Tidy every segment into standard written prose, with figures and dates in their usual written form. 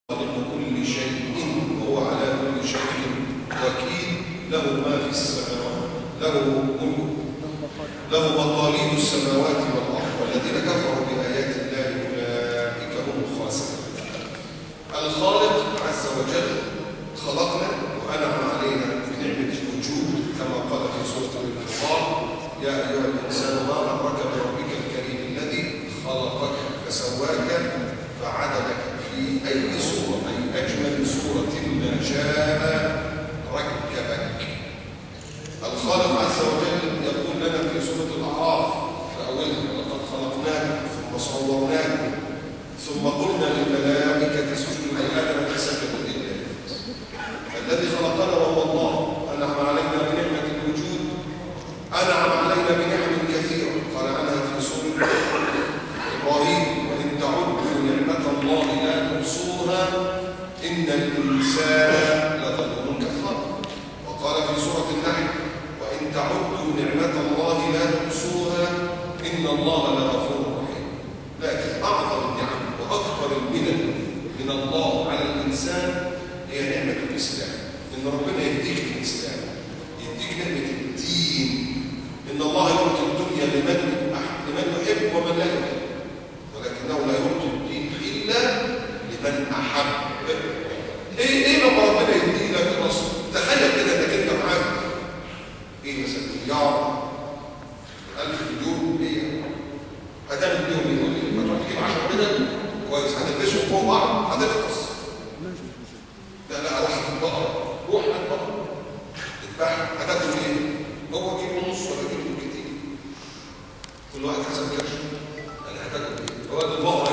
خالق كل شيء وهو على كل شيء وكيل، له ما في السماوات، له ملك، له مطالب السماوات والارض، والذين كفروا بايات الله اولئك هم الخاسرون. الخالق عز وجل خلقنا وانعم علينا بنعمه الوجود، كما قال في سوره الانفطار: يا ايها الانسان ما غرك بربك الكريم الذي خلقك فسواك فعدلك في أي صورة، أي أجمل صورة ما شاء ركبك. الخالق عز وجل يقول لنا في سورة الأعراف في أولها: لقد خلقناكم ثم صورناكم ثم قلنا للملائكة اسجدوا لآدم فسجدوا إلا إبليس. الذي خلقنا وهو الله أنعم علينا بنعمة الوجود، أنعم علينا بنعم كثيرة قال عنها في سورة إبراهيم: وإن تعدوا نعمة الله لا تحصوها إن الإنسان لظلوم كفار. وقال في سورة النحل: وإن تعدوا نعمة الله لا تحصوها إن الله لغفور رحيم. لكن أعظم النعم وأكبر المنن من الله على الإنسان هي نعمة الإسلام، إن ربنا يهديك الإسلام، يهديك نعمة الدين. إن الله يعطي الدنيا لمن يحب ومن لا يحب، ولكنه لا يعطي الدين إلا لمن أحب. إيه لما ربنا يدي لك نصر؟ تخيل كده إنك أنت معاك إيه مثلا مليار 1000 مليون، إيه هتعمل بيهم إيه؟ هتروح تجيب 10 بدل كويس، هتلبسهم فوق بعض هتفقص. لا روح البقرة، روح البقرة تذبحها، هتاكل إيه؟ هو كيلو ونص ولا كيلو كتير؟ كل واحد حسب كرشه. أنا هتاكل إيه؟ هو البقرة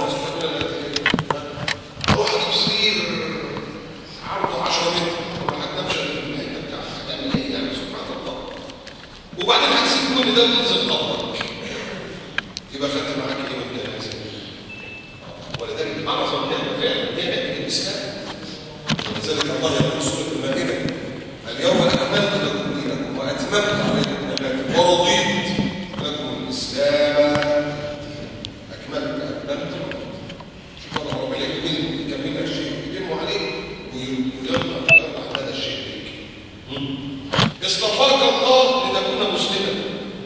روح اجيب سرير عرضه 10 متر، ما هتنامش الا في الحته بتاعتك، هتعمل ايه يعني؟ سبحان الله. وبعدين هتسيب كل ده وتنزل قبرك، يبقى خدت معاك ايه وانت نازل؟ ولذلك اعظم نعمه فعلا نعمه الاسلام. ولذلك الله يقول في سوره المائده: اليوم اكملت لكم دينكم واتممت عليكم نعمتي ورضيت لكم الاسلام. اكملت ربنا يكمل الشيء يتم عليه ويرضى هذا الشيء لك. اصطفاك الله لتكون مسلما.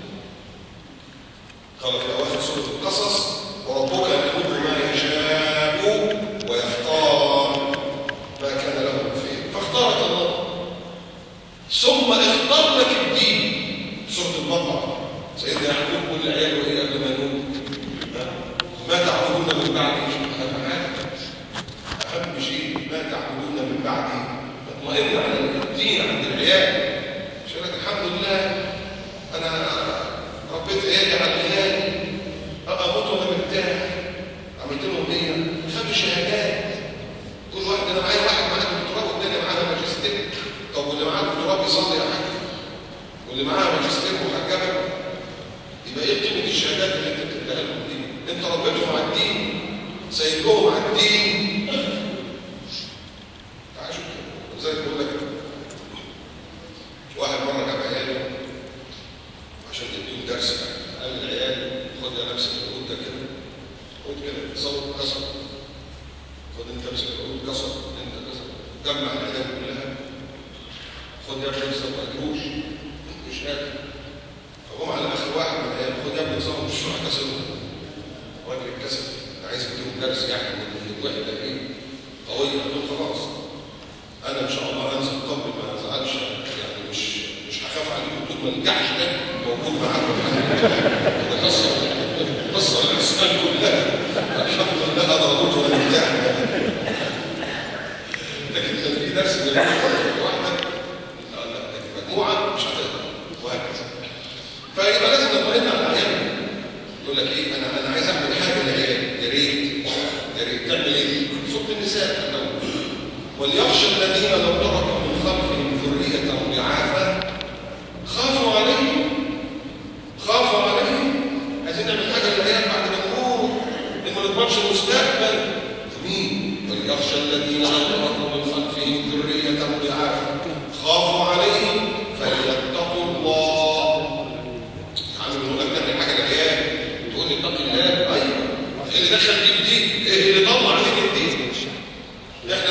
قال في اواخر سوره القصص: وربك يخلق ما يشاء ويختار ما كان له الخير فاختارك الله، ثم اختار لك الدين. سوره البقره سيدنا يعقوب يقول لعياله ايه قبل ما يموت: ما تعبدون من بعدي؟ أهم شيء ما تعبدون من بعدي، اطمئن على الدين عند العيال. عشان لك الحمد لله أنا ربيت عيالي على العيال، أموت وأنا مرتاح. عملت لهم إيه؟ 5 شهادات. كل واحد أنا معايا واحد معاه دكتوراه والتاني معاه ماجستير. طب واللي معاه دكتوراه بيصلي يا حاج، واللي معاه ماجستير محجبة، يبقى إيه قيمة الشهادات اللي أنت بتديها لهم دي؟ أنت ربيتهم على الدين، سيدهم على الدين. تعالوا ازاي بقول لك واحد مره جاب عياله عشان يديهم درس، قال للعيال: خد يا نفسك العود ده كده، خد كده صوت كسر، خد انت امسك العود كسر، انت كسر، جمع العيال كلها، خد يا ابني صوت ما تجيبوش مش قادر. فقوم على اخر واحد من العيال: خد يا ابني صوت مش راح كسره، راجل اتكسر، عايز اديهم درس يعني الوحده ايه قويه. قلت خلاص انا ان شاء الله انزل قبل ما ازعلش، يعني مش هخاف عليكم طول ما الجحش ده موجود معاكم. قصه الاسنان كلها الحمد لله انا رضيت ولا مرتاح. لكن كان في درس من واحده مجموعه مش هتقدر وهكذا. فيبقى لازم نطمئن على العيال. يقول لك ايه؟ انا عايز اعمل حاجه للعيال، يا ريت تعمل ايه؟ سوره النساء: وليخشى الذين لو تركوا من خلفهم ذريه ضعافا خافوا عليهم. عايزين نعمل حاجه للعيال بعد ما نموت، ان ما نضمنش المستقبل. مين؟ وليخشى الذين لو تركوا من خلفهم ذريه ضعافا خافوا عليهم فليتقوا الله. يعني بنقول لك تعمل حاجه للعيال تقول لي اتق الله. ايوه، اللي دخل دي في دي، اللي طلع دي في دي. احنا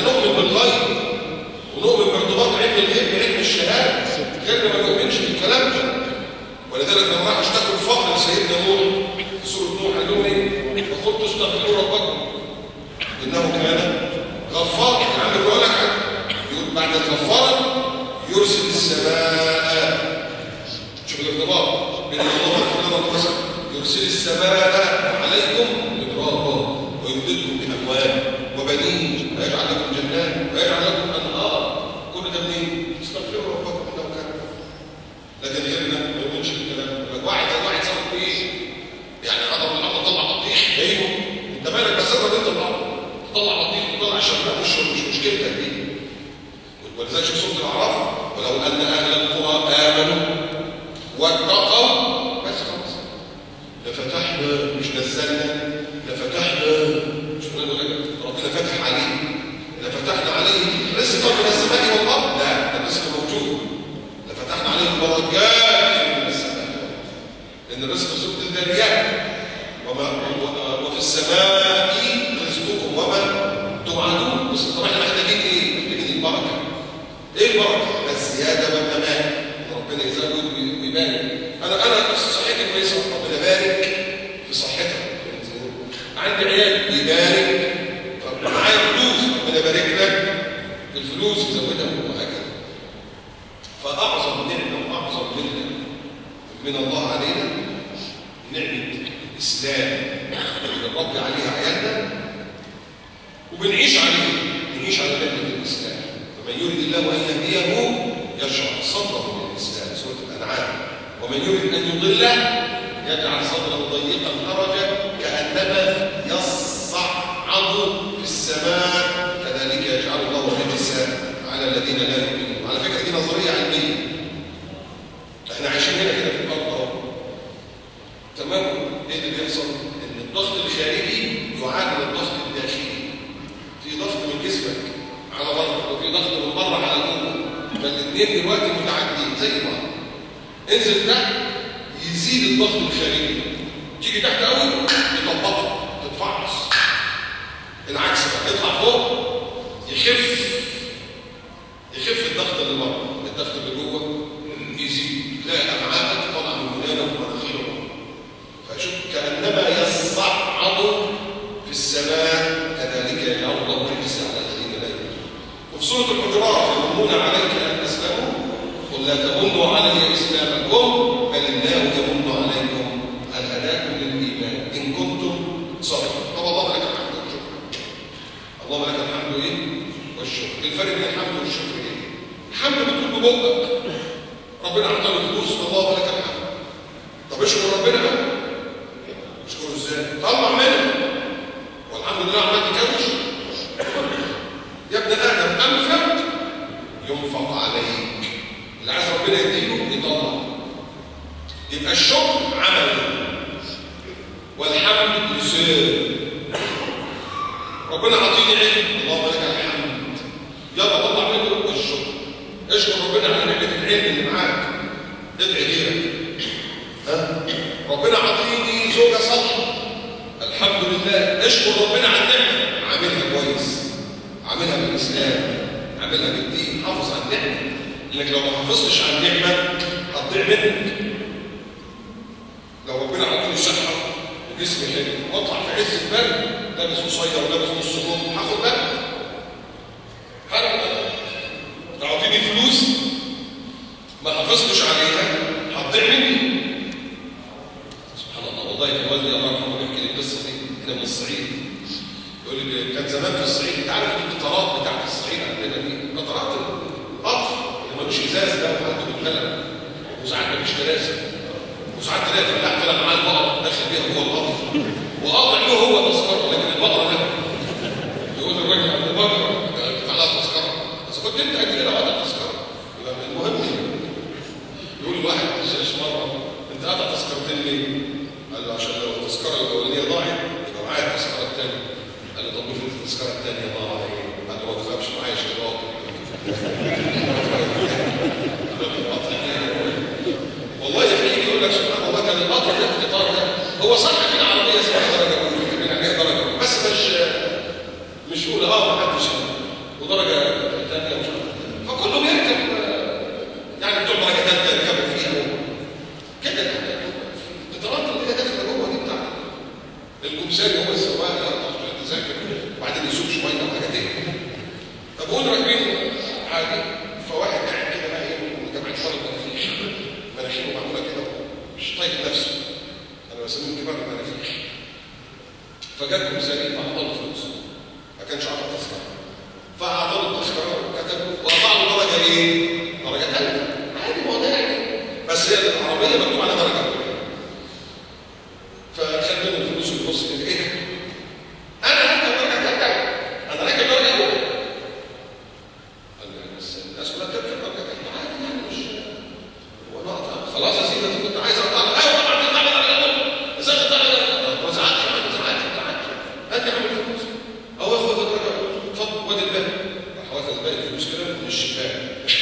بعلم الغيب بعلم الشهاده غير ما يؤمنش بالكلام ده. ولذلك لما راح اشتكوا الفقر لسيدنا نوح في سوره نوح قال لهم ايه؟ فقلت استغفروا ربكم انه كان غفار. عم بيقول لك يقول بعد الغفار يرسل السماء. شوف الارتباط بين الله والفقر. يرسل السماء عليكم مدرارا ويمددكم باموال وبنين ويجعل لكم جنات ويجعل لكم انهار. كل ده منين؟ استغفروا ربكم انه كان غفارا. لكن غيرنا ما يؤمنش بالكلام. واحد سوى ايه؟ يعني غضب الارض طلع بطيخ ايوه انت مالك بس انت الارض تطلع بطيخ وتطلع شربات مش مشكلتك دي. ولذلك شوف سوره الاعراف ولو ان اهل القرى امنوا واتقوا بس خلاص لفتحنا مش نزلنا لفتحنا مش ربنا فتح عليه لفتحنا عليه رزقا من السماء والارض. لا ده الرزق موجود. لفتحنا عليه بركات من السماء لان الرزق سوره الذريات وفي السماء رزقكم وما توعدون. بس طبعا احنا محتاجين ايه؟ محتاجين البركه. ايه البركه؟ الزياده والنماء. ربنا يزود ويبارك. انا صحتي كويسه ربنا يبارك في صحتك. عندي عيال يبارك. معايا فلوس ربنا يبارك لك في الفلوس يزودها وهكذا. فاعظم نعمه واعظم منه من الله علينا نعمه الاسلام اللي بنربي عليها عيالنا وبنعيش على نعمه الاسلام. فمن يريد الله ان يهديه يشرح صدره للاسلام سوره الانعام. ومن يريد ان يضله يجعل صدره ضيقا حرجا كانما يصعد في السماء كذلك يجعل الله الرجس على الذين لا يؤمنون. على فكره دي نظريه علميه. احنا عايشين هنا كده في الارض اهو تمام. ايه اللي بيحصل؟ ان الضغط الخارجي يعادل الضغط الداخلي. في ضغط من جسمك على بره وفي ضغط من بره على جوه. فالاثنين دلوقتي متعادلين زي بعض. انزل تحت يزيد الضغط الخارجي. تيجي تحت قوي يطبقك تتفعص. العكس بقى تطلع فوق يخف الضغط اللي بره. الضغط اللي جوه يزيد. تلاقي امعائك طالعه من هنا ومناخيرك. فشوف كانما يصعد في السماء كذلك يجعل الله الرجس على الذين لا يؤمنون. وفي سوره الحجرات يمنون عليك ان اسلموا قل لا تمنوا علي اسلامكم بل الله يمن عليكم ان هداكم للايمان ان كنتم صادقين. طب اللهم لك الحمد والشكر. اللهم لك الحمد ايه؟ والشكر. الفرق بين الحمد والشكر ايه؟ الحمد بتقول ببقك ربنا اعطانا فلوس اللهم لك الحمد. طب اشكر ربنا بقى. اشكره ازاي؟ طلع منه والحمد لله عملت كوش. يا ابن ادم انفق ينفق عليك. اللي عايز ربنا يديله يطلع. يبقى الشكر عمل والحمد لسان. ربنا عطيني علم اللهم لك الحمد. يلا طلع منه الشكر. اشكر ربنا على نعمه العلم اللي معاك. ادعي غيرك. ربنا عطيني زوجه صالحه الحمد لله. اشكر ربنا على النعمه. عاملها كويس. عاملها بالاسلام. عاملها بالدين. حافظ على النعمه. لانك لو ما حافظتش على النعمه هتضيع منك. لو ربنا عطيني صحه وجسمي حلو واطلع في عز البرد لابس قصير ولابس نص كم هاخد برد. حرام. لو عطيني فلوس ما حافظتش عليها هتضيع مني. سبحان الله. والله كان والدي الله يرحمه بيحكي لي القصه دي هنا من الصعيد. يقول لي كان زمان في الصعيد انت عارف القطارات بتاعت الصعيد عندنا دي قطارات القطر اللي ملوش ازاز ده وعنده بالقلم وساعات مفيش كراسي وساعات تلاقي الفلاح طلع معاه البقره داخل بيها جوه القطر وقاطع له هو تذكره لكن البقره لا. يقول الراجل عند البقره دفع لها تذكره بس كنت انت اجي لها قاطع تذكره. يبقى المهم يقول الواحد مره انت قاطع تذكرتين ليه؟ قال له عشان لو التذكره الاولانيه ضاعت يبقى معايا التذكره الثانيه. قال له طب افرض التذكره الثانيه ضاعت ايه؟ قال له ما تخافش معايا شراط. والله يحكي لي يقول لك سبحان الله كان القطر ده القطار ده هو صح في العربيه اسمها درجه اولى كمان عليها درجه بس مش يقول ما حدش ودرجه ثانيه مش عارف. فكله بيركب ايه؟ درجه ثالثه. عادي، ما هو ده يعني. بس هي العربيه مكتوب عليها درجه اولى. فخد منه الفلوس النص كده، ايه ده؟ انا راكب درجه ثالثه، انا راكب درجه اولى. قال لي بس الناس كلها بتركب درجه ثالثه عادي يعني، مش هو نقطه خلاص يا سيدي، انت كنت عايز اقطع. ايوه طبعا تقطع درجه اولى. ازاي تقطع درجه اولى؟ ما تزعلش يا عم، ما تزعلش، ما تزعلش. هات يا عم الفلوس. هو ياخد درجه اولى، اتفضل وادي الباقي. راح واخد باقي الفلوس كده من الشباك.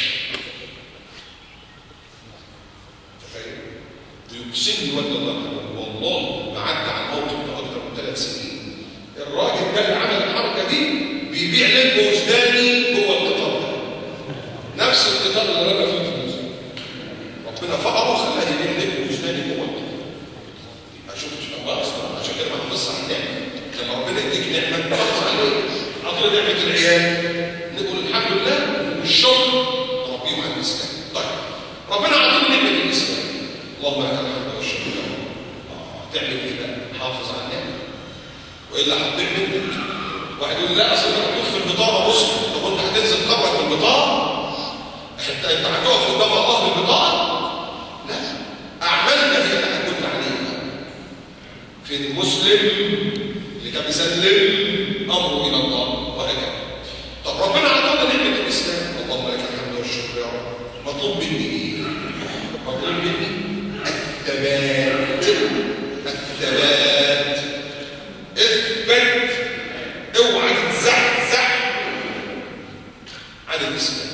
تخيل. بيقسم لي والد الله والله ما عدى على الموقف ده اكتر من 3 سنين. الراجل ده اللي عمل الحركه دي بيبيع لب وجداني جوه القطار ده. نفس القطار اللي رمى فيه الفلوس. ربنا فقره خلاه يبيع لب وجداني جوه القطار. ما شفتش الله اصلا، عشان كده ما تبص على النعمه. لما ربنا يديك نعمه تبص عليها. عطنا نعمه العيال نقول الحمد لله، والشكر ربيهم على الاسلام. طيب ربنا عطينا نعمه الاسلام، اللهم لك الحمد والشكر. تعمل ايه بقى؟ حافظ على النعمه والا هتضيع منك. واحد يقول لا اصل انا مكتوب في البطاقه مسلم. طب انت هتنزل قبرك بالبطاقه؟ انت هتقف قدام الله بالبطاقه؟ لا، اعمالنا هي اللي هتدل عليها. في المسلم اللي كان بيسلم امره الى الله وهكذا. طب ربنا عطانا نعمه الاسلام، اللهم لك الحمد والشكر يا رب. مطلوب مني ايه؟ مطلوب مني الثبات. الثبات. اثبت، اوعى تتزحزح عن الاسلام.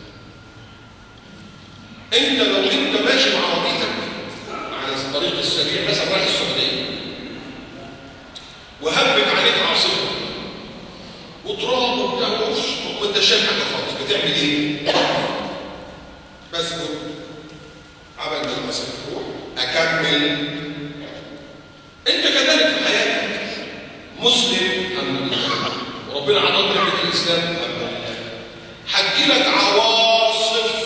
انت لو انت ماشي مع عربيتك على الطريق السريع مثلا رايح السعوديه وهبت عليك عاصفه وتراب وبتاع وانت شايف حاجه خالص، بتعمل ايه؟ بسكت عمل بالمسك تروح اكمل. انت كذلك في حياتك مسلم الحمد لله، وربنا عطاك نعمه الاسلام الحمد لله. هتجيلك عواصف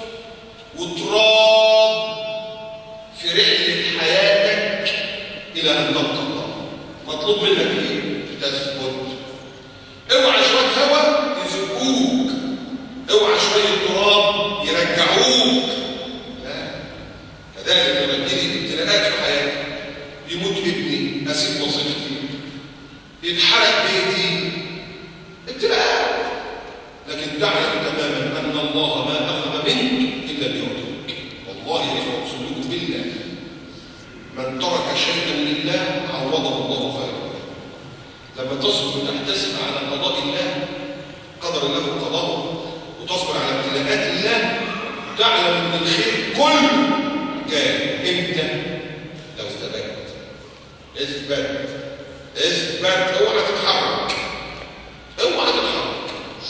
وتراب في رحله حياتك الى ان تلقى الله. مطلوب منك ايه؟ تثبت. اوعى شويه هواء يزقوك، اوعى شويه تراب يرجعوك. لا، كذلك لما تجيلي ابتلاءات في حياتي، يموت ابني، اسيب وظيفتي، يتحرق بيتي، ابتلاءات، لكن تعلم تماما ان الله ما اخذ منك الا ليعطيك. والله يا اخوه اقسم بالله، من ترك شيئا لله عوضه الله خيرا. لما تصبر وتحتسب على قضاء الله، قدر الله قضاءه، وتصبر على ابتلاءات الله، تعلم ان الخير كله جاي امتى؟ لو ثبت. اثبت اثبت، اوعى تتحرك، اوعى تتحرك.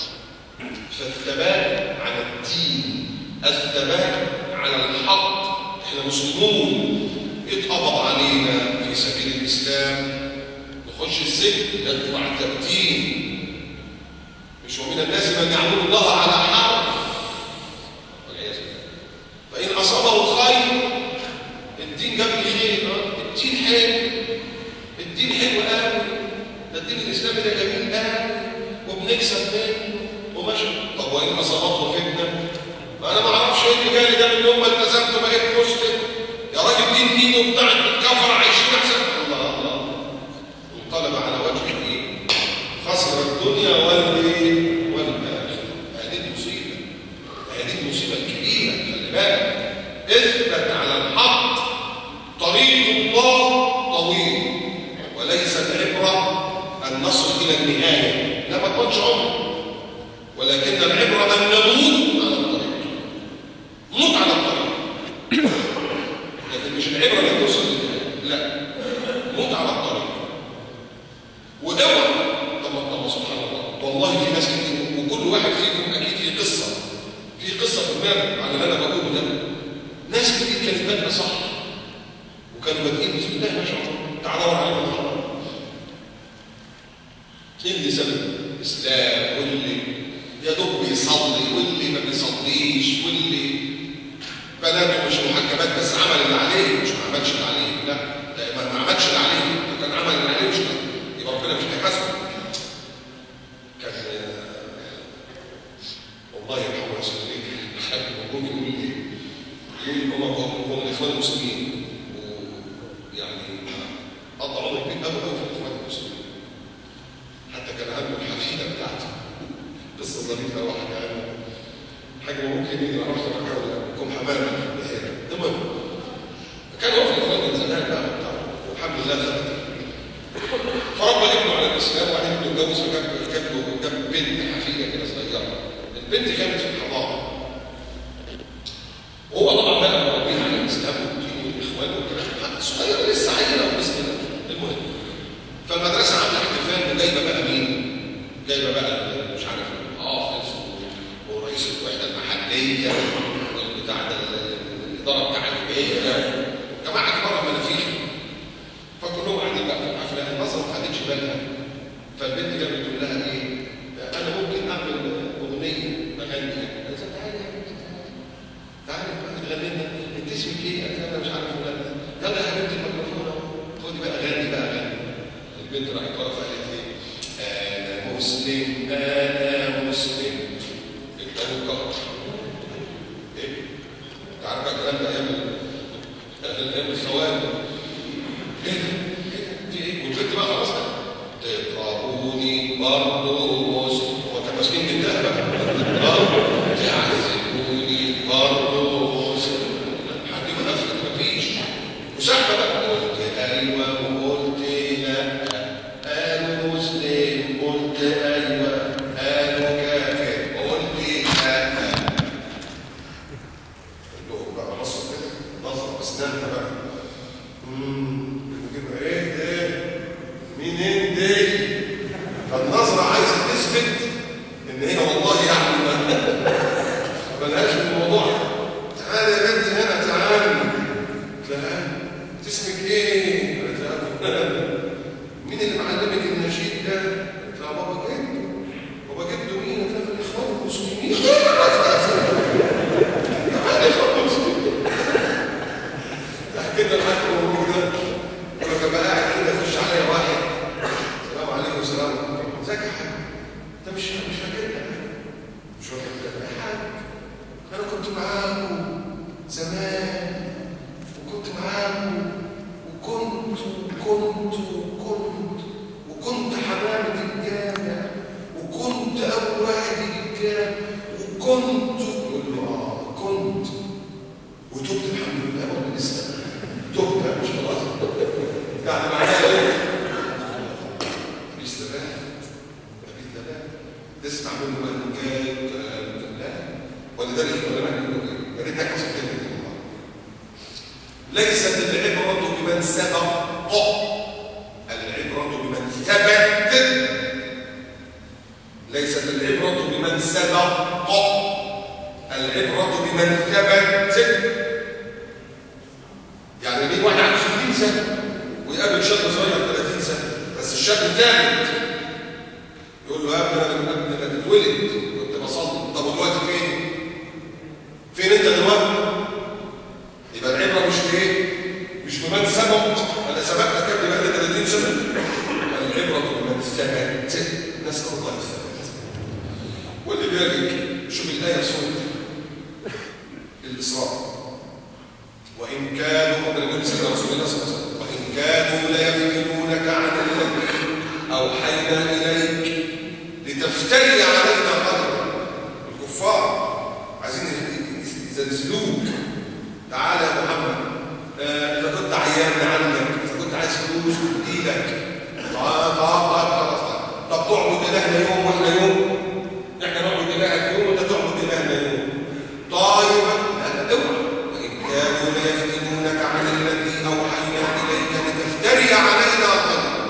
فالثبات على الدين، الثبات على الحق. احنا مسلمون، يتقبض علينا في سبيل الاسلام، نخش السجن، نطلع التبتين. مش ومن الناس من يعبد الله على حرف والعياذ بالله. فان اصابه خير، الدين جاب لي خير، الدين حلو، الدين حلو قوي، ده الدين الاسلامي ده جميل قوي وبنكسب منه وماشي. طب وان اصابته فتنه؟ ما انا ما اعرفش ايه اللي جالي ده من يوم ما التزمت وبقيت مسلم. يا راجل دين دين وبتاع الكفر عايشين احسن. الله الله، انقلب على وجهه ايه؟ خسر الدنيا والاخره. هذه المصيبه، هذه المصيبه الكبيره. خلي بالك، اثبت على الحق. طريق الله طويل، وليس العبره ان نصل الى النهايه، لا ما تكونش عمر، ولكن العبره ان نموت على الطريق. نموت على الطريق، لكن مش العبره ان توصل للنهايه، لا، موت على الطريق. واوعى. طب سبحان الله، والله في ناس كتير، وكل واحد فيكم اكيد في قصه في دماغه على اللي انا بقوله ده. ناس كتير كانت بادئه صح، وكانوا بادئين بسم الله ما شاء الله، تعالوا عليهم الحرام. اللي سبب الاسلام، واللي يا دوب بيصلي، واللي ما بيصليش، واللي بناته مش محجبات بس عمل اللي عليه، مش ما عملش اللي عليه. لا، ما عملش اللي عليه، كان عمل اللي عليه مش يبقى ربنا مش هيحاسبه. كان والله يرحمه يا سيدي يقول هم الاخوان المسلمين، ويعني قطع عمر كبير قوي قوي في الاخوان المسلمين. حتى كان عنده الحفيده بتاعته قصه ظريفه، واحد يعني حاجه ممكن يجي معرفش لكم حمامه. المهم كان هو في الاخوان من زمان بقى بتاع، والحمد لله خدت فربى ابنه على الاسلام، وبعدين ابنه اتجوز وجاب بنت حفيده كده صغيره. البنت كانت في الحضانه، وهو طبعا بقى مربيها على الاسلام والدين والاخوان والكلام، صغيره لسه عيله وبسم الله. المهم فالمدرسه عامله احتفال، وجايبه بقى مين؟ جايبه بقى مش عارف الحافظ ورئيس الوحده المحليه والبتاع ده الاداره بتاع البيئه، جماعه كبار المنافيخ. فكلهم قاعدين بقى في الحفله، النظره ما خدتش بالها. فالبنت جابت بتقول لها ايه؟ انا ممكن اعمل اغنيه اغني. قالت لها تعالي يا بنتي تعالي تغني لنا، انت اسمك ايه؟ قالت لها انا مش عارف ولا. يلا يا حبيبتي الميكروفون اهو، خدي بقى غني بقى غني. البنت راحت واقفه قالت ايه؟ انا مسلم انا مسلم. الجو الكهر ايه؟ انت عارف الكلام ده ايام الخوان. ايه في ايه؟ والبنت بقى خلاص بقى تضربوني برضه مسلم. هو كان ماسكين جدها بقى تعذبوني برضه مسلم. حد يقول نفسك مفيش وسحبه بقى. قلت ايوه وقلت لا، قالوا مسلم قلت ايوه، قالوا كافر قلت لا. كلهم بقى بصوا كده نظرة بسنانها بقى. ايه مين دي؟ فالنظرة عايزة تثبت ان هي والله يعني ملهاش في الموضوع. تعالي يا بنتي هنا تعالي. لا انت اسمك ايه؟ مين اللي معلمك النشيد ده؟ قلت لها بابا جده. بابا جده مين؟ قلت لها في الاخوان المسلمين. تعالي اخوان المسلمين. كده معاك الموضوع ده. ولما بقى قاعد كده يخش عليا واحد، السلام عليكم. السلام عليكم. ازيك يا حاج؟ انت مش فاكرني؟ مش فاكرني يا حاج؟ انا كنت معاكم زمان، وكنت معاكم وكنت حمامة الجامع، وكنت أول واحد الجامع، وكنت يقول له كنت وتبت الحمد لله رب الإسلام. تبت مش خلاص يعني معناها ايه؟ مفيش ثبات، تسمع منه مهلوكات لا. ولذلك العلماء يقولوا ايه؟ يا ريت نحفظ الكلمه دي والله. ليست العبره بمن سبق، العبره بمن ثبت. ليست العبره بمن سبق، العبره بمن ثبت. يعني مين واحد عنده 60 سنه ويقابل شاب صغير 30 سنه، بس الشاب ثابت يقول له يا ابني انا قبل ما تتولد كنت بصلي. طب ودلوقتي فين انت دلوقتي؟ يبقى العبره مش بايه؟ مش بمن سبق. انا سبقتك قبل بقى 30 سنه. العبره بمن ثبت. نسال الله الثبات. ولذلك شوف الايه في سوره الاسراء، وإن كانوا قبل أن يرسل رسول الله صلى الله عليه وسلم وإن كانوا ليفتنونك عن الذي أوحينا إليك لتفتري علينا غيره. الكفار عايزين يزلزلوك. تعالى يا محمد، إذا كنت عيان عنك، إذا كنت عايز فلوس اديلك. خلاص. طب تعبد إلهنا يوم وإحنا يوم؟ إحنا نعبد إلهك يوم وأنت تعبد إلهنا يوم. طيب اوعى. كانوا ليفتنونك عن الذي أوحينا إليك لتفتري علينا غيره.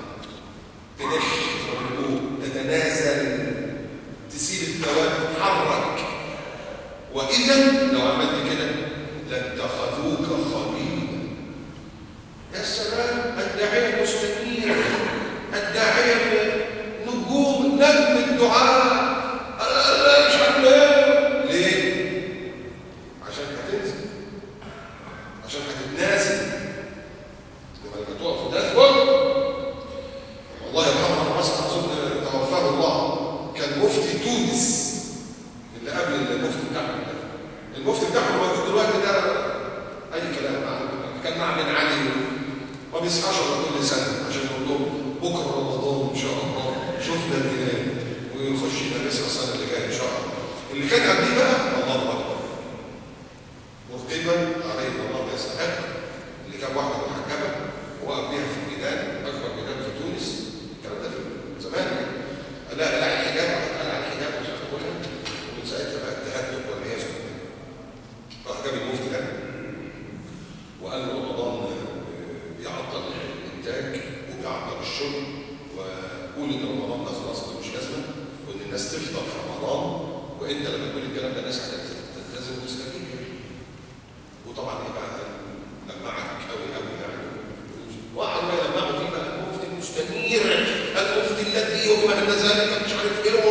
تتنازل، تسيب الثواب، تتحرك. وإذا لو عملت كده لاتخذوك خليلا. يا سلام، الداعية المسلمين، الداعية نجوم، نجم الدعاء. لا مش عارف ليه؟ عشان هتنزل، عشان هتتنازل. لما تقف وتثبت. والله يرحمه مصر اظن توفاه الله، كان مفتي تونس اللي قبل المفتي بتاعنا المفتي بتاعهم موجود دلوقتي ده اي كلام. كان مع بن علي ما بيصحاش الا كل سنه عشان يقول لهم بكره رمضان ان شاء الله شفنا الهلال ويخش يدرسها السنه اللي جايه ان شاء الله. اللي كان قبليه بقى الله اكبر مرقبا عليه الله يستحق. اللي كان واحده محجبه وقف بيها في الميدان اكبر ميدان في تونس الكلام ده في زمان لا الحجاب قال على الحجاب مش عارف اقولها ومن ساعتها بقى التهدد والعياذ بالله. راح جاب المفتي ده وقال له رمضان بيعطل الانتاج وبيعطل الشغل وقول ان رمضان ده خلاص مش لازمه وان الناس تفطر في رمضان وانت لما تقول الكلام ده الناس هتلتزم وتستجيب. وطبعا ايه بقى لمعك قوي قوي يعني واحد ما يلمعوا فيه بقى المفتي المستنير المفتي الذي يؤمن ان ذلك مش عارف ايه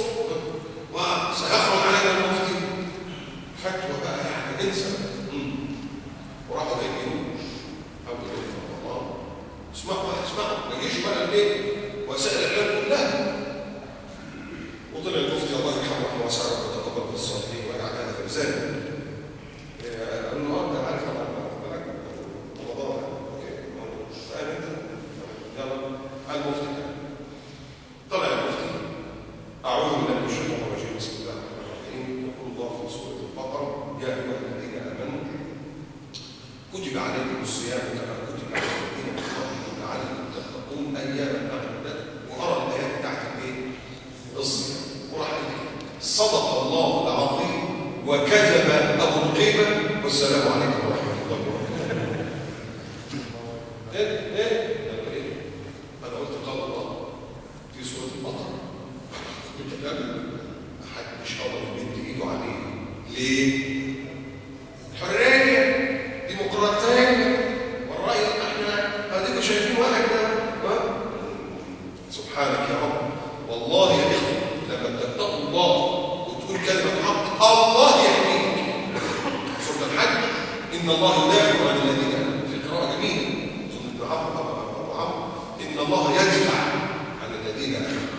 وسيخرج علينا المفتي فتوى بقى يعني انسى. وراحوا جايبينه اول يوم في رمضان اسمعوا ما يجيش بقى البيت وسائل الاعلام كلها. وطلع المفتي الله يرحمه رحمه واسعه ويتقبل بالصالحين ويجعل هذا في ميزانه. قال له انت عارف طبعا بالك رمضان اوكي فاهم انت يلا المفتي طلع المفتي اعوذ بالله من الشيطان الرجيم بسم الله الرحمن الرحيم. يقول الله في سوره البقره يا ايها الذين امنوا كتب عليكم الصيام كما كتب على الذين من قبلكم لعلكم تتقون اياما معدودات. وارى الايات بتاعت الايه؟ الصيام. وراح صدق الله العظيم وكذب ابو القيمه والسلام عليكم ورحمه الله وبركاته. ايه انا قلت قال الله في سوره البقره بالكلام محدش قدر يمد ايده عليه. ليه؟ حريه ديمقراطيه والراي احنا اديكم شايفين واحد سبحانك يا رب. والله يا اخوه لما بتتقوا الله وتقول كلمه حق الله يحميك. سوره الحج ان الله يدافع عن الذين امنوا في قراءه جميله سوره ابن عمرو ان الله يدفع عن الذين امنوا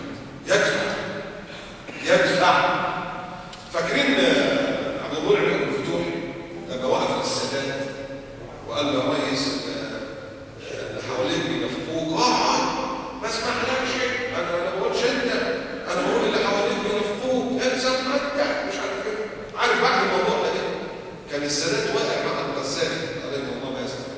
يدفع. فاكرين عبد المنعم الفتوحي لما وقف للسادات وقال له يا ريس اللي حواليك بينافقوك ما اسمحلكش انا ما بقولش انت انا بقول اللي حواليك بينافقوك انسى انت مش عارف ايه. عارف بعد الموضوع ده كان السادات واقع مع القذافي عليه الله ما يسمع.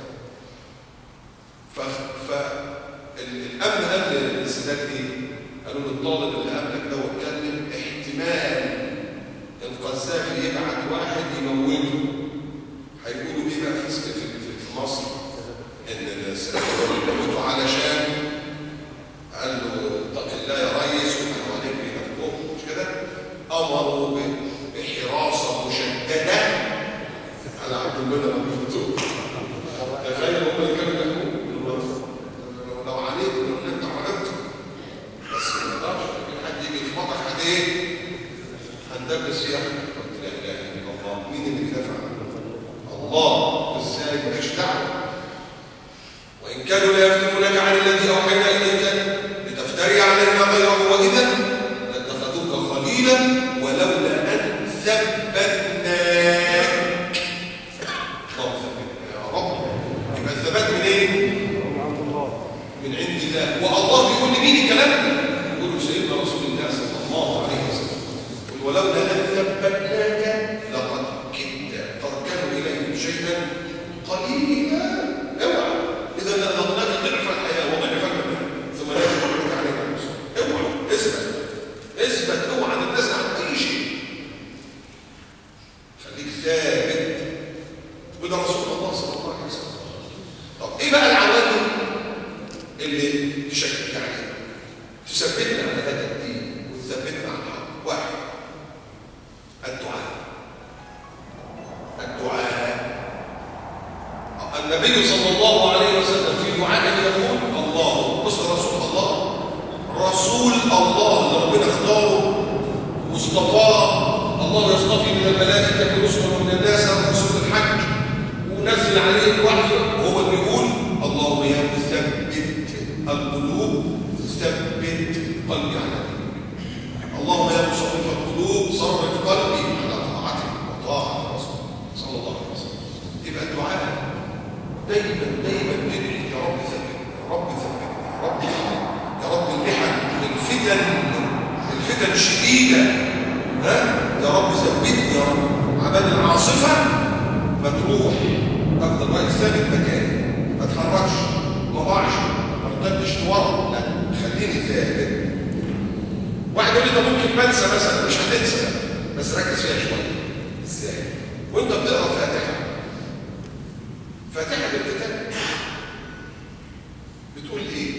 فالامن قال للسادات ايه؟ قالوا له الطالب اللي قبلك ده واتكلم احتمال القذافي يبعت واحد يموته. هيقولوا ايه بقى في مصر؟ ان السادات يموتوا علشان قال له اتق الله يا ريس وكانوا عليك بينافقوك مش كده؟ امروا بحراسه مشدده على عبد المنعم الفتوحي. تخيل هم اللي كانوا بيحكموا لو عليك لو انت عملت بس ما نقدرش حد يجي يخبطك حد ايه؟ هندبس فيها. قلت لا اله الا الله. مين اللي بيدافع عنه؟ الله. ازاي؟ مالكش دعوه. وان كانوا لا يفتنونك عن الذي اوحينا اليك لتفتري علينا غيره واذا لاتخذوك خليلا ولولا ان ثبتناك. الله ثبتنا يا رب. يبقى الثبات من ايه؟ من عند الله. والله بيقول لمين الكلام ده؟ يقول سيدنا رسول الله صلى الله عليه وسلم ولولا ان ثبتناك لقد كدت تركن اليه شيئا قليلا. اوعى اذا لأذقناك ضعف الحياه وضعف الممات ثم لا يجبرك عليك المسلم. اوعى اثبت اوعى تتنازل عن اي شيء. خليك ثابت. وده رسول الله صلى الله عليه وسلم. طب ايه بقى العوامل اللي تشكل يعني تثبتنا على هذا الدين وتثبتنا على الحق؟ واحد الدعاء. النبي صلى الله عليه وسلم في دعائه يقول الله بص رسول الله اللي ربنا اختاره واصطفاه. الله يصطفي من الملائكه رسلا ومن الناس في سوره الحج ونزل عليه الوحي وهو اللي بيقول اللهم يا مثبت القلوب ثبت قلبي على دينك. اللهم يا مصرف القلوب صرف قلبي على طاعتك وطاعه شديدة. يا رب ثبتني يا رب. عمال العاصفة ما تروح، أفضل واقف ثابت مكاني، ما اتحركش، ما ضاعش، ما ارتدش لورا، لا خليني ثابت. واحد يقول لي ده ممكن بنسى مثلا، مش هتنسى بس ركز فيها شويه. ازاي؟ وانت بتقرا فاتحه الكتاب بتقول ايه؟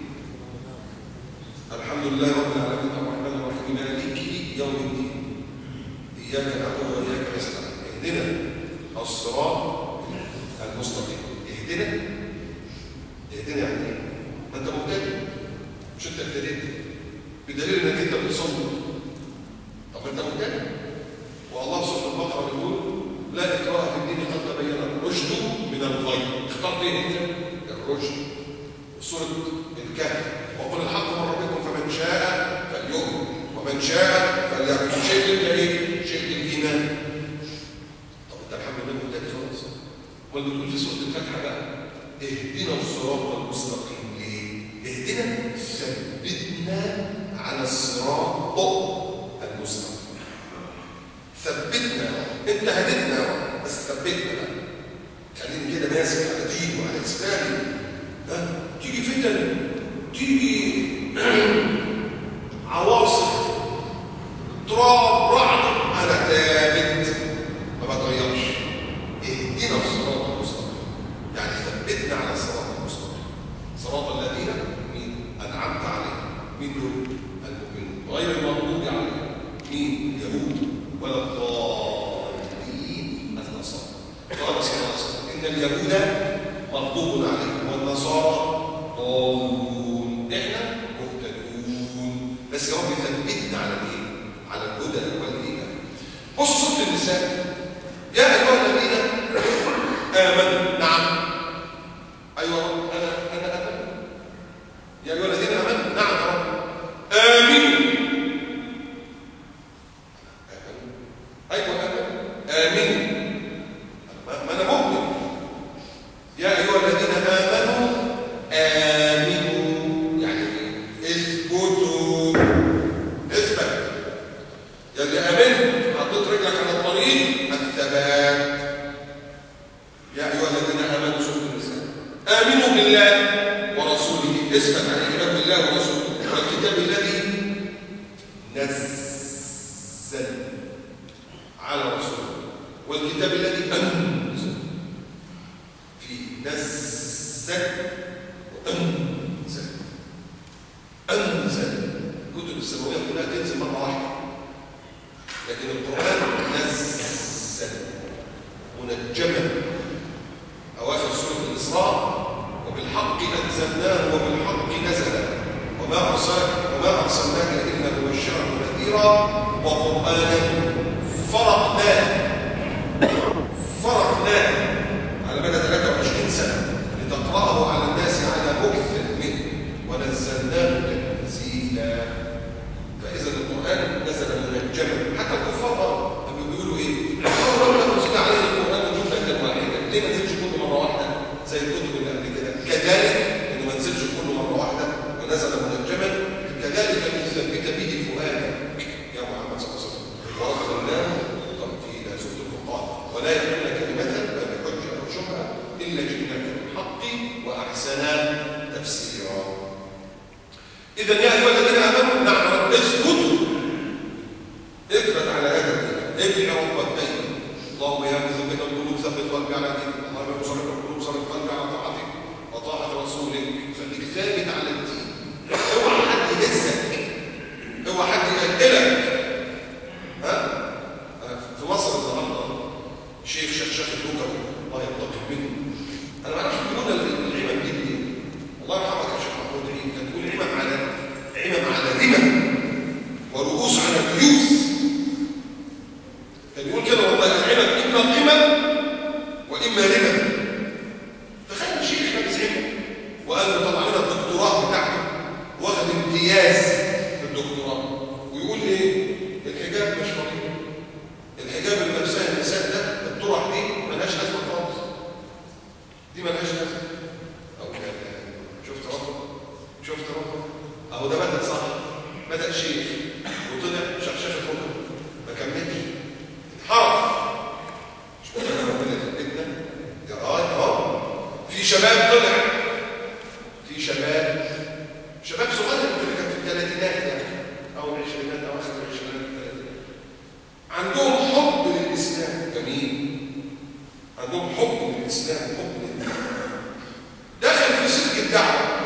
الحمد لله رب العالمين الرحمن الرحيم مالك يوم الدين اياك نعبد واياك نستعين اهدنا الصراط المستقيم. اهدنا يعني ايه؟ ما انت مبتدئ، مش انت ابتديت بدليل انك انت بتصلي. طب انت مبتدئ، والله في سوره البقره بيقول لا اكراه في الدين قد تبين الرشد من الغي. اخترت ايه انت؟ الرشد. سوره الكهف وقل الحق من ربكم فمن شاء فليؤمن ومن شاء فليكفر. شئت انت ايه؟ شئت الايمان. طب انت الحمد لله مبتدئ خلاص. امال بتقول في سوره الفاتحه بقى اهدنا الصراط المستقيم. ليه؟ اهدنا ثبتنا على الصراط المستقيم. ثبتنا، انت هدتنا بس ثبتنا بقى. خليني كده ماسك على دين وعلى اسلامي. تيجي فتن، تيجي عواصف، تراب، رعد، انا ثابت ما بتغيرش. اهدنا الصراط المستقيم يعني ثبتنا على الصراط المستقيم. صراط الذين انعمت عليهم. مين دول؟ المؤمنون غير المغضوب عليهم. مين؟ اليهود ولا الضالين النصارى. قال صلى الله عليه وسلم ان اليهود مغضوب عليهم والنصارى ضالون. احنا مهتدون. بس يا رب ثبتنا على ايه؟ على الهدى والايمان. بص سوره النساء. يا ايها الذين امنوا. نعم ايوه يا رب انا امن. يا ايها الذين امنوا. نعم يا رب امنوا. ايوه امنوا. ما انا مؤمن. يا ايها الذين امنوا امنوا يعني اثبتوا. اثبت. يا اللي امنت حطيت رجلك على الطريق الثبات. يا ايها الذين امنوا سوره النساء امنوا بالله ورسوله. اثبت على الايمان بالله ورسوله والكتاب الذي نزل على رسوله والكتاب الذي انزل. في نزل وانزل. انزل الكتب السماويه كلها تنزل مره واحده، لكن القران نزل منجما. اواخر سوره الاسراء وبالحق انزلناه وبالحق نزل وما ارسلناك الا مبشرا ونذيرا وقرانا فرقناه على مدى 23 سنه لتقراه على الناس على مكث منه ونزلناه تنزيلا. فاذا القران نزل منجما. حتى الكفار بيقولوا ايه؟ لو نزل عليه القران جمله واحده ليه ما نزلش كله مره واحده زي الكتب اللي قبل كده؟ كذلك انه ما نزلش كله مره واحده ونزل منجما. كذلك لنثبت به فؤادك يا محمد صلى الله عليه وسلم ورتلناه ترتيلا. سوره الفرقان. ولا يأتون كلمة لا بحجة أو شبهة إلا جئناك بالحق وأحسن تفسيرا. إذا يا أيها الذين آمنوا نعم اثبتوا. اثبت على هذا الدين. ادعي ربك دايما. اللهم يا مثبت القلوب ثبت قلبي على دينك. اللهم يا مصرف القلوب صرف قلبي على طاعتك وطاعة رسولك. خليك ثابت على الدين. اوعى حد يهزك، اوعى حد يقلقك. في مصر النهارده شيخ شخشخ الركب الله ينتقم منه. انا ما اعرفش بيقولوا العمم دي ليه. الله يرحمك يا شيخ محمود عيد كان بيقول عمم على رمم ورؤوس على ديوس. كان بيقول كده والله العمم اما قمم واما رمم. تخيل شيخ لابس عمم وقال له طلع لنا الدكتوراه بتاعته واخد امتياز في الدكتوراه ويقول ايه؟ عندهم حب للاسلام، حب للدين، داخل في سلك الدعوه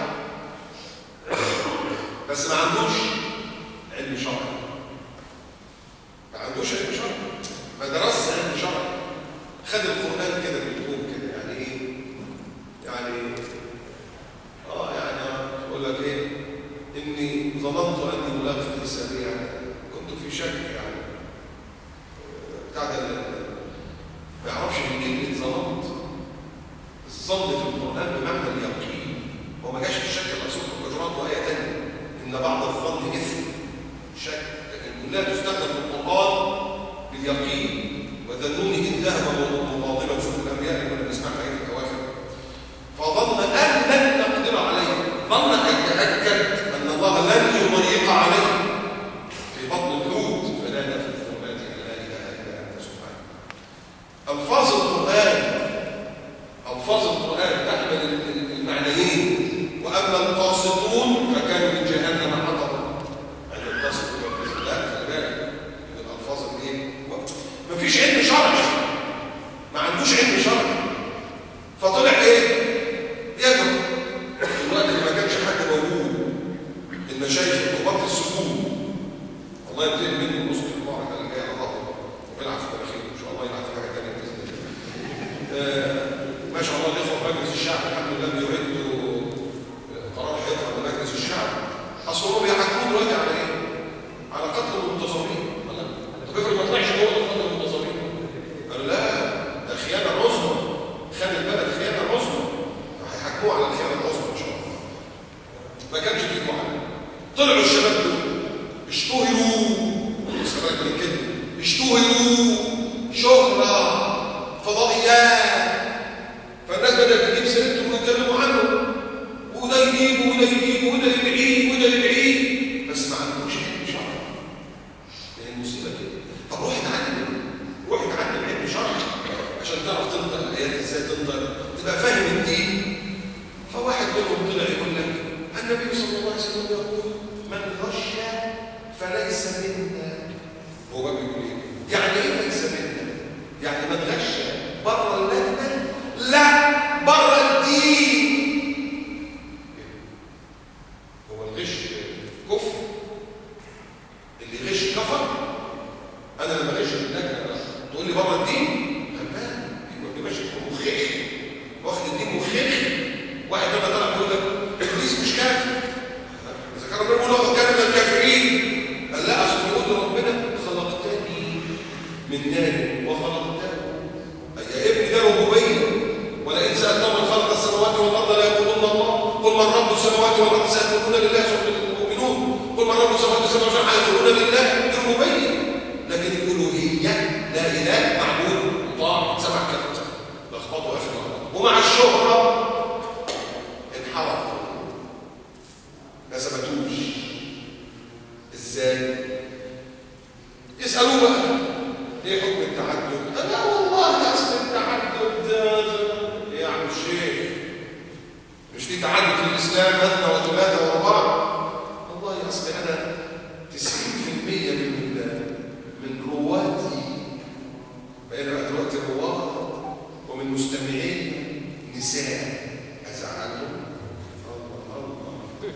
بس ما عندوش علم شرعي، ما عندوش علم شرعي، ما درسش علم شرعي، خد القرآن كده بالكوب كده. يعني ايه؟ يعني يعني يقول لك ايه؟ اني ظننت اني ملاق حسابي، يعني كنت في شك، يعني بتاع ده ما يعرفش من كلمه ظننت. الظن في القرآن بمعنى اليقين، هو ما جاش في الشك المقصود بالحجرات وآية ثانيه ان بعض الظن اثم شك، لكن لا تستخدم في القرآن باليقين. وذنون إذ ذهب مغاضبا سوء الأنبياء كنا بنسمعها في الأواخر، فظن أن لن نقدر عليه، ظن أن يتأكد أن الله لن يضيق عليه في بطن الحوت، فنادى في الظلمات أن لا إله إلا أنت سبحانك. ألفاظ القرآن تحمل المعنيين. وأما القاسطون فكانوا من جهنم حطبا. يعني القاسطون والقاسطات خلي بالك من الألفاظ الايه؟ مفيش علم شرعي، ما عندوش علم شرعي، فطلع ايه؟ يجب في الوقت اللي ما كانش حد موجود المشايخ الكبار في السجون، الله يبتلي منه نص المباركه اللي جايه على ظهره ويلعب في مناخيره ان شاء الله، يلعب في حاجه ثانيه باذن الله. ما شاء الله الاخوه في مجلس الشعب الحمد لله بيعدوا قرار حيطه لمجلس الشعب. اصل هم بيحكموا دلوقتي على ايه؟ على قتل المنتظرين. طب افرض ما طلعش هو ده قتل المنتظرين؟ قالوا لا، ده خيانه عظمى، خان البلد خيانه عظمى، هيحكموه على الخيانه العظمى ان شاء الله. ما كانش فيه معلم. طلعوا الشباب دول اشتهروا، استفاد من الكلمه، اشتهروا شهره فضائيات، فالناس بدات تجيب سيرتهم ويتكلموا عنه، وده يجيب وده يجيب وده يدعيه وده يدعيه، بس ما عندوش علم شرعي. هي المصيبه كده. طب روح اتعلم علم شرعي عشان تعرف تنطق الايات ازاي، تبقى فاهم الدين. فواحد منهم طلع يقول لك النبي صلى الله عليه وسلم يقول من غش فليس منا. هو بقى بيقول ايه؟ يعني ايه ليس منا؟ يعني من غش بره اللجنه؟ لا، بره الدين. هو الغش كفر؟ اللي غش كفر؟ انا لما غش في اللجنه تقول لي بره الدين؟ غلبان، يبقى ماشي مخيخ، واخد الدين مخيخ. واحد لما طلع بيقول لك ابليس مش كافر، اذا كان ربنا بيقول له كان من الكافرين، قال لا، اصل يقول ربنا خلقتني من نار وخلقته، يا ابني ده ربوبيه. ولئن سالتهم من خلق السماوات والارض لا يقولون الله، قل من رب السماوات والارض سيقولون لله سوره المؤمنون، قل من رب السماوات والارض سيقولون لله، دي ربوبيه. لكن الالوهيه لا اله معبود مطاع، سبع كلمات لخبطوا اخر لخبطه. ومع الشهره انحرفوا، ما ثبتوش. ازاي؟ يسالوه بقى ايه حكم التعدد؟ لا والله اصل التعدد يا عم الشيخ مش في تعدد في الاسلام مثنى وثلاثه واربعه؟ والله اصل انا 90% من رواتي بقينا بقى دلوقتي رواد ومن مستمعين نساء. ازعلهم؟ الله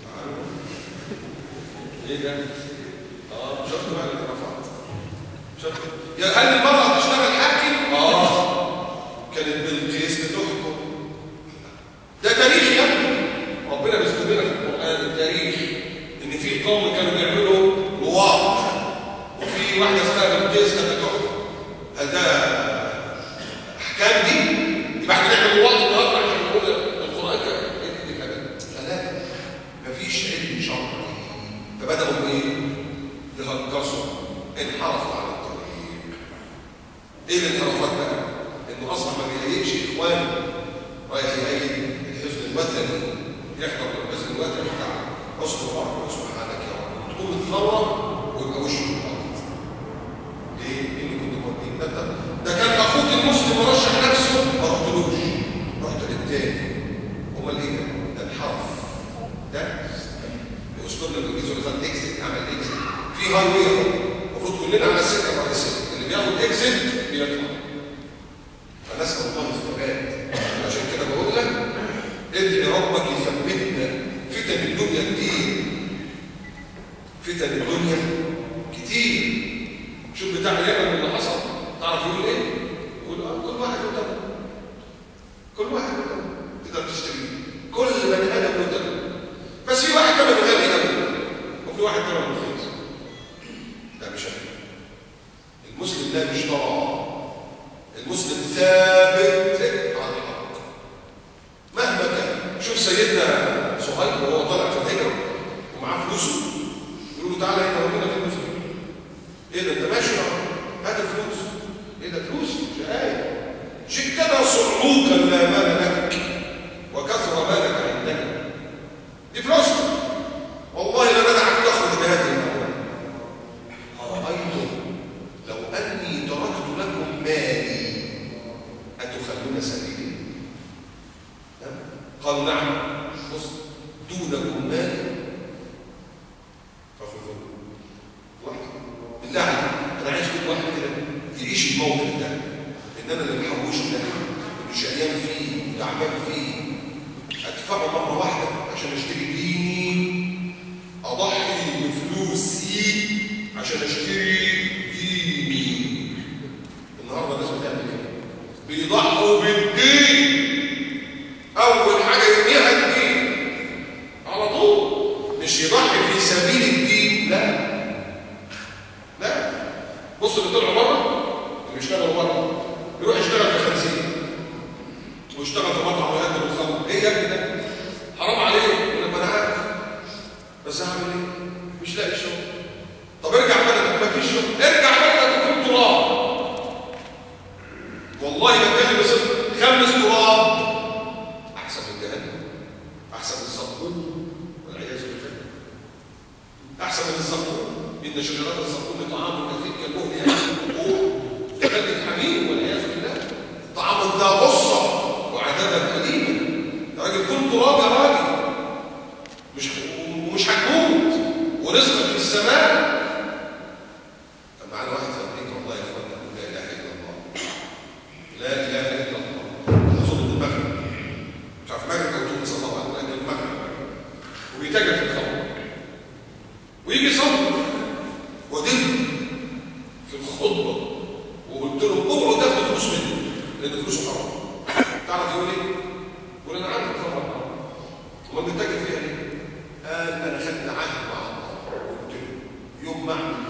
ايه ده؟ شفتوا بقى اللي رفعت؟ شفتوا؟ يا هل المرأة تشتغل حاكم؟ كانت بالقياس بتحكم. ده تاريخ يا ابني، ربنا بيذكر لنا في القرآن التاريخ ان في قوم كانوا بيعملوا رواق، وفي واحدة اسمها بالقياس كانت بتحكم. هل ده احكام دي؟ يبقى احنا نعمل رواق النهارده عشان نقول القرآن كده ايه دي كمان؟ لا، مفيش علم شرعي. فبدأوا ايه؟ يهجصوا، انحرفوا على الطريق. ايه الانحرافات بقى؟ انه اصبح ما بيلاقيش اخوان رايح يأيد الحزن الوثني، يحضر الحزن الوثني بتاع حسن الله سبحانك يا رب، تقوم الثوره ويبقى وشه في الارض. ليه؟ اللي كنت مودين ده كان اخوك المسلم مرشح نفسه ما رحتلوش، رحت للتاني. امال ايه ده؟ انحرف. ده اسلوبنا بالانجليزي اللي خد اكزيت، عمل اكزيت في هاي واي، المفروض كلنا على السكه الرئيسيه، اللي بياخد اكزيت بيطلع. فنسأل الله الثبات. عشان كده بقول لك ادعي ربك يثبتنا. فتن الدنيا كتير، فتن الدنيا كتير. شوف بتاع اليمن اللي حصل، تعرف يقول ايه؟ يقول كل واحد له تمن، كل واحد له تمن تقدر تشتري، كل بني ادم له تمن، بس في واحد تمنه غالي قوي وفي واحد تمنه رخيص. لا مش عارف. المسلم لا يشترى، المسلم ثابت على الحق مهما كان. شوف سيدنا صهيب وهو طالع في الهجره ومعاه فلوسه، يقولوا له تعالى هنا ورينا فلوسك. ايه ده انت ماشي هات الفلوس. ايه ده فلوس شقايه. جئتنا صعلوكا لا مال لك وكثر مالك عندنا. دي فلوسك والله لا ندعك تخرج بهذه الاموال. ارايتم لو اني تركت لكم مالي اتخلون سبيلي؟ قالوا نعم. بص دونكم مالي فخذوه. بالله عليك انا عايز كل واحد كده يعيش الموقف ده، ان انا اللي محوشه ده اللي شقيان فيه وتعبان فيه ادفعه مره واحده عشان اشتري ديني، اضحي بفلوسي عشان اشتري ديني. النهارده الناس بتعمل ايه؟ بيضحوا بالدين. اول حاجه يرميها الدين على طول، مش يضحي في سبيل الدين. لا لا. بص اللي طلعوا بره، اللي بيشتغلوا بره يروح يشتغل في 50 ويشتغل في مطعم ويقدم الخمر. ايه يا ابني ده؟ حرام عليك. يقول لك انا عارف بس هعمل ايه؟ مش لاقي شغل. طب ارجع بلدك ما فيش شغل، ارجع بلدك وكل تراب. والله بتكلم بصدق، 5 تراب احسن من جهنم، احسن من الزقوم والعياذ بالله، احسن من الزقوم. ان شجرات الزقوم طعام كثير كالمهل يحمل البطون كبد الحميم والعياذ بالله، طعام ذا غصه وعذابا اليما. يا راجل كل تراب يا راجل، مش هتموت ورزقك في السماء. كان معانا واحد في امريكا والله يا اخوانا يقول لا اله الا الله، لا اله الا الله. اظن المغرب، مش عارف المغرب او تونس، الله اعلم، لكن المغرب. وبيتاجر في الخمر ويجي يصلي، ودمت في الخطبه وقلت له اوعوا تاخدوا فلوس منه لان فلوسه حرام. تعرف يقول ايه؟ يقول انا عارف الخمر حرام. امال بيتاجر فيها ليه؟ قال انا خدت عهد مع الله، قلت له يوم ما اعمل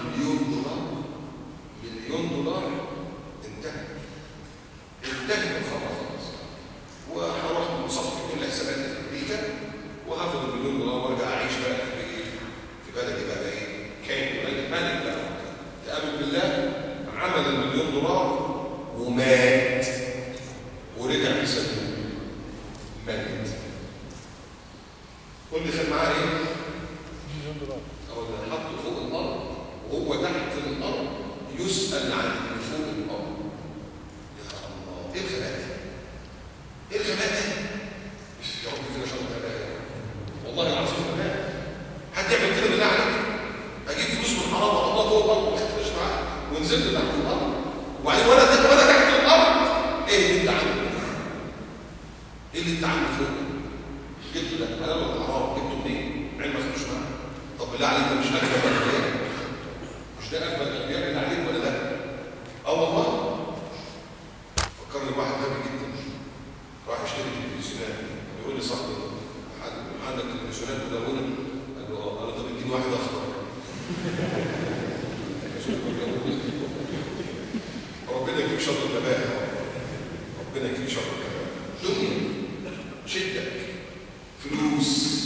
مليون دولار انتهى الخمر خلاص، وهروح مصفي كل حساباتي في امريكا وهاخد $1,000,000 وارجع اعيش بقى في بلدي بقى ايه؟ كان ملك بقى. تآمن بالله عمل $1,000,000 ومات ورجع في سبيل مات. قول لي خد معاه ايه؟ $1,000,000. او اللي حطه فوق الارض وهو تحت الارض يسأل عن اللي فوق الارض. يا الله ايه الغباء ده؟ ايه الغباء ده؟ يا رب فينا شر غباء والله العظيم غباء. حد يعمل كده بالله عليك؟ اجيب فلوس من حرام واحطها فوق الارض وما خدتهاش معايا ونزلت تحت الارض، وبعدين وانا تحت الارض ايه اللي انت عامله؟ ايه اللي انت عامله فوق؟ جبته ده حلال ولا حرام؟ جبته منين؟ علم ما خدوش معايا. طب بالله عليك ده مش اكبر الانبياء؟ مش ده اكبر الانبياء اللي عليك ولا لا؟ والله فكرني بواحد غبي جدا راح يشتري تلفزيونات، يقول لي صاحبي عندك تلفزيونات مدونه؟ قال له طب اديني واحد اخضر. ربنا يكفيك شر الغباء، ربنا يكفيك شر الغباء. دنيا شدك، فلوس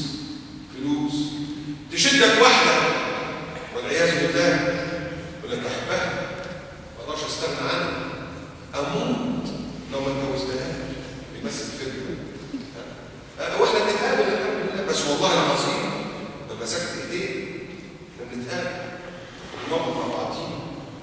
تشدك واحده والعياذ بالله، يقول لك بحبها ما اقدرش استغنى عنها، اموت لو ما اتجوزتهاش. بيمثل فيلم واحنا بنتقابل الحمد لله، بس والله العظيم لما مسكت ايديه احنا بنتقابل ونقعد مع بعضينا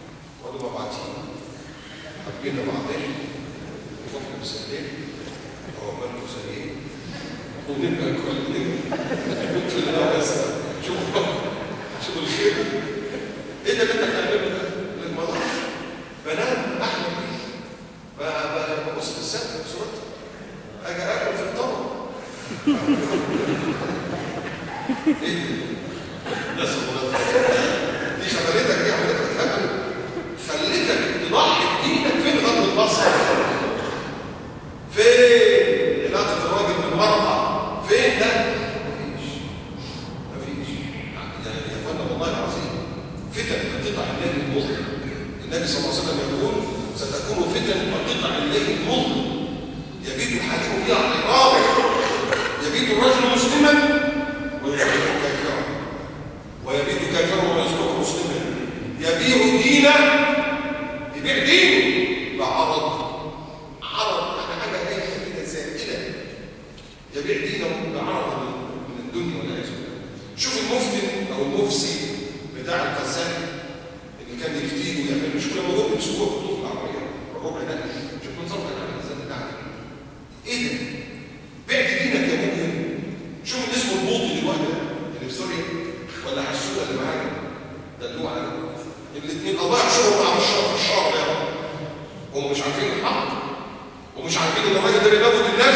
حبينا بعضنا ونروح نسلم هو مالكوا زي ايه ونبقى كلنا في الناس. شوف الخير ايه ده اللي انت بتعمله ده؟ ما اقدرش بنام احلم بيه بقى بص مظلم. النبي صلى الله عليه وسلم يقول ستكون فتن كقطع الليل المظلم يبيت الحليم فيها حرام، يبيت الرجل مسلما ويصبح كافرا، ويبيت كافرا ويصبح مسلما، يبيع دينه، يبيع دينه بعرض يعني حاجه هيفه كده زائله، يبيع دينه بعرض من الدنيا والعياذ بالله. شوف المفتن او المفسي بتاع القذافي اللي كان يفتيه ويعمل مشكله، ما جم يمسكوه يحطوه في العربيه الربع ده، شوف منظر كان عامل ازاي بتاعك. ايه ده؟ بعت دينك يا مؤمن. شوف اللي اسمه البوطي دلوقتي اللي في سوريا ولا حسوه اللي معانا دلوه على الاثنين اضاع شغل مع الشر في الشر ده، هم مش عارفين الحق ومش عارفين ان الراجل ده بيموت الناس.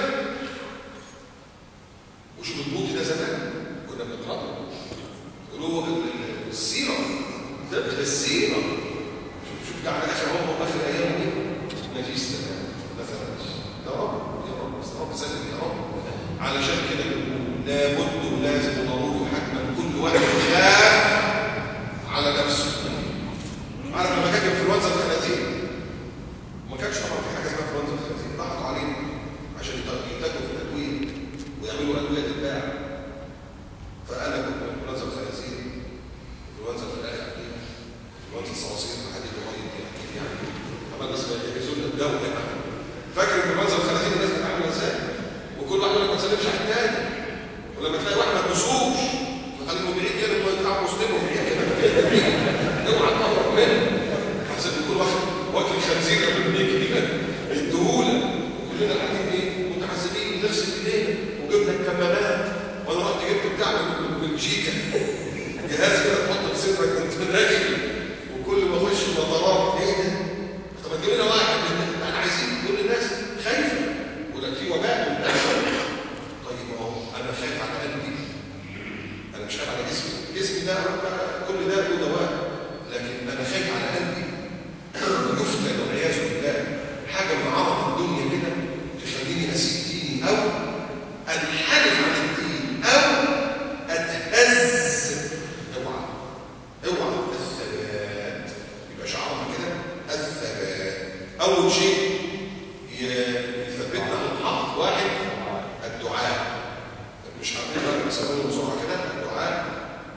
وشوف البوطي ده زمان كنا بنقراه يقولوا السيره ده السيره. شوف يعني اخر عمره واخر ايامه ايه نجيس تمام مثلا. يا رب يا رب بس رب سلم يا رب. علشان كده بنقول لابد ولازم وضروري وحتما كل واحد يخاف على نفسه. عارف لما كان انفلونزا الخنازير ما كانش طبعا في حاجه اسمها انفلونزا الخنازير، ضغطوا عليهم عشان يتاجروا في الادويه ويعملوا ادويه تتباع، فقلبوا انفلونزا الخنازير انفلونزا الفراخ انفلونزا الصراصير حديد الميه يعني عمال بس يجهزوا لنا الجو هنا. فاكر انفلونزا الخنازير الناس بتعمل ازاي؟ وكل واحد يقول لك ما تسلمش على الثاني، ولما تلاقي واحد ما تبوسوش قال له بعيد كده ما ينفعش مسلمه بعيد كده اوعى تقرب منه عشان يكون واكل خنزير قبل ما يجي كده يديهولك. وكلنا قاعدين ايه متعذبين نغسل ايدينا وجبنا الكمامات، وانا رحت جبت بتاع من بلجيكا جهاز كده تحطه في صدرك وانت داخل، وكل ما اخش المطارات ايه ده؟ طب ما تجيب لنا واحد احنا عايزين كل الناس خايفه ولا في وباء منتشر. طيب اهو انا خايف على قلبي، انا مش خايف على جسمي ده كل ده له دواء، لكن انا خايف على قلبي يفتن والعياذ بالله حاجه من عرض الدنيا كده تخليني اسيب ديني او انحرف عن الدين او اتهز. اوعى الثبات يبقى شعارنا كده الثبات. اول شيء يثبتنا على الحق، واحد الدعاء، مش هنقدر نسويه بسرعه كده، الدعاء.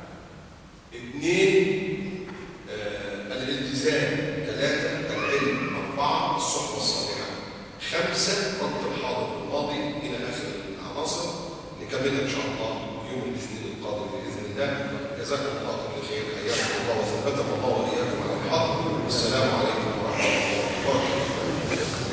اثنين الالتزام، ثلاثه العلم، اربعه الصحبه الصالحه، خمسه رد الحاضر والماضي الى اخر العناصر. نكملها ان شاء الله يوم الاثنين القادم باذن الله. جزاكم الله كل خير، حياكم الله وثبتكم الله واياكم على الحق. والسلام عليكم.